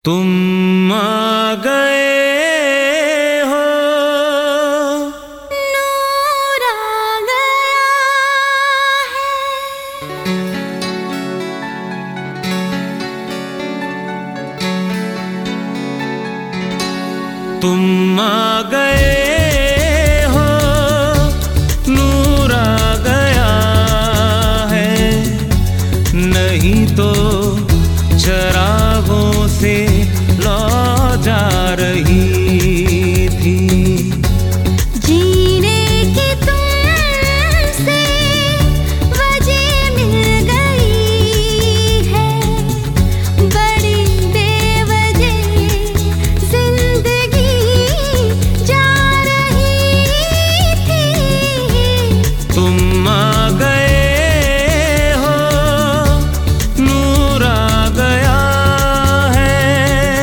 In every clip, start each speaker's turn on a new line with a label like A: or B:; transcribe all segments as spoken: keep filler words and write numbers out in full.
A: तुम आ गए हो,
B: नूर आ गया है।
A: तुम आ गए हो, नूर आ गया है। नहीं तो चरागों से लौ जा रही थी।
B: जीने की तुमसे वजह मिल गई है, बड़ी बेवजह जिंदगी जा रही थी।
A: तुम आ गए हो, नूर आ गया है।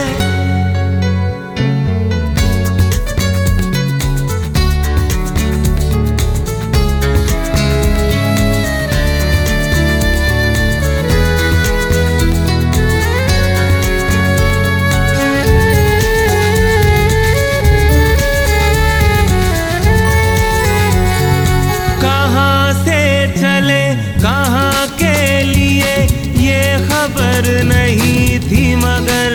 A: कहाँ से चले कहाँ के लिए ये खबर नहीं थी, मगर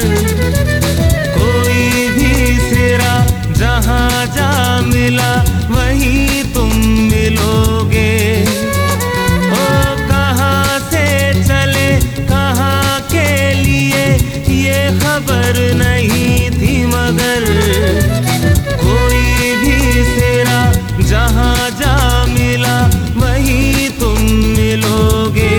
A: कोई भी सिरा जहाँ जा मिला वहीं तुम मिलोगे। ओ कहाँ से चले कहाँ के लिए ये खबर नहीं थी, मगर कोई भी सिरा जहाँ जा मिला वहीं तुम मिलोगे।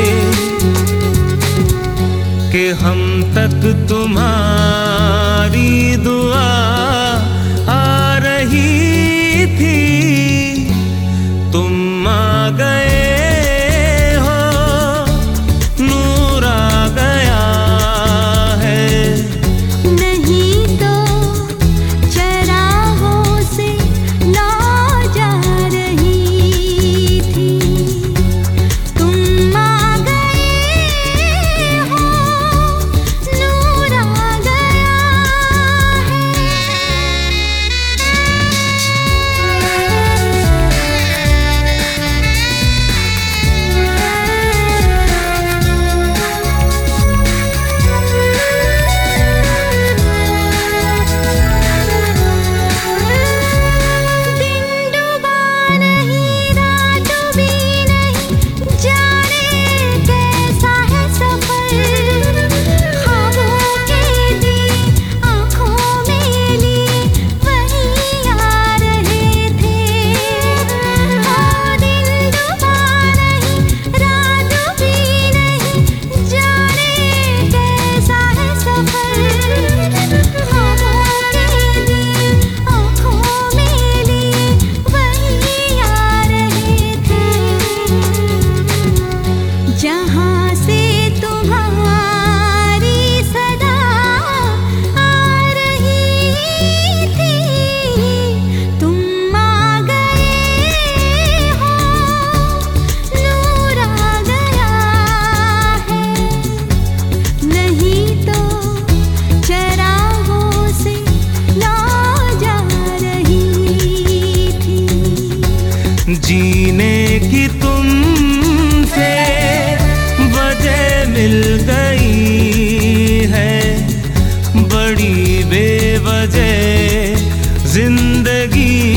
A: कि हम तक तुम्हारी दुआ आ रही थी। तुम आ गए हो, नूर आ गया है।
B: नहीं तो चरागों से लौ जा रही थी। तुम आ गए हो, नूर आ गया है। दिन डूबा नहीं, रात भी नहीं, जाने कैसा है सफर। ख्वाबों के दिए आँखों में लिए वहीं आ रहे थे। ओ दिन डूबा नहीं, रात भी नहीं, जाने कैसा है सफर। ख्वाबों के दिए आँखों में लिए वहीं आ रहे थे। जहाँ से तुम्हारी सदा आ रही थी। तुम आ गए हो, नूर आ गया है। नहीं तो चरागों से लौ जा रही थी।
A: जीने की तुमसे वजह मिल गई है, बड़ी बेवजह जिंदगी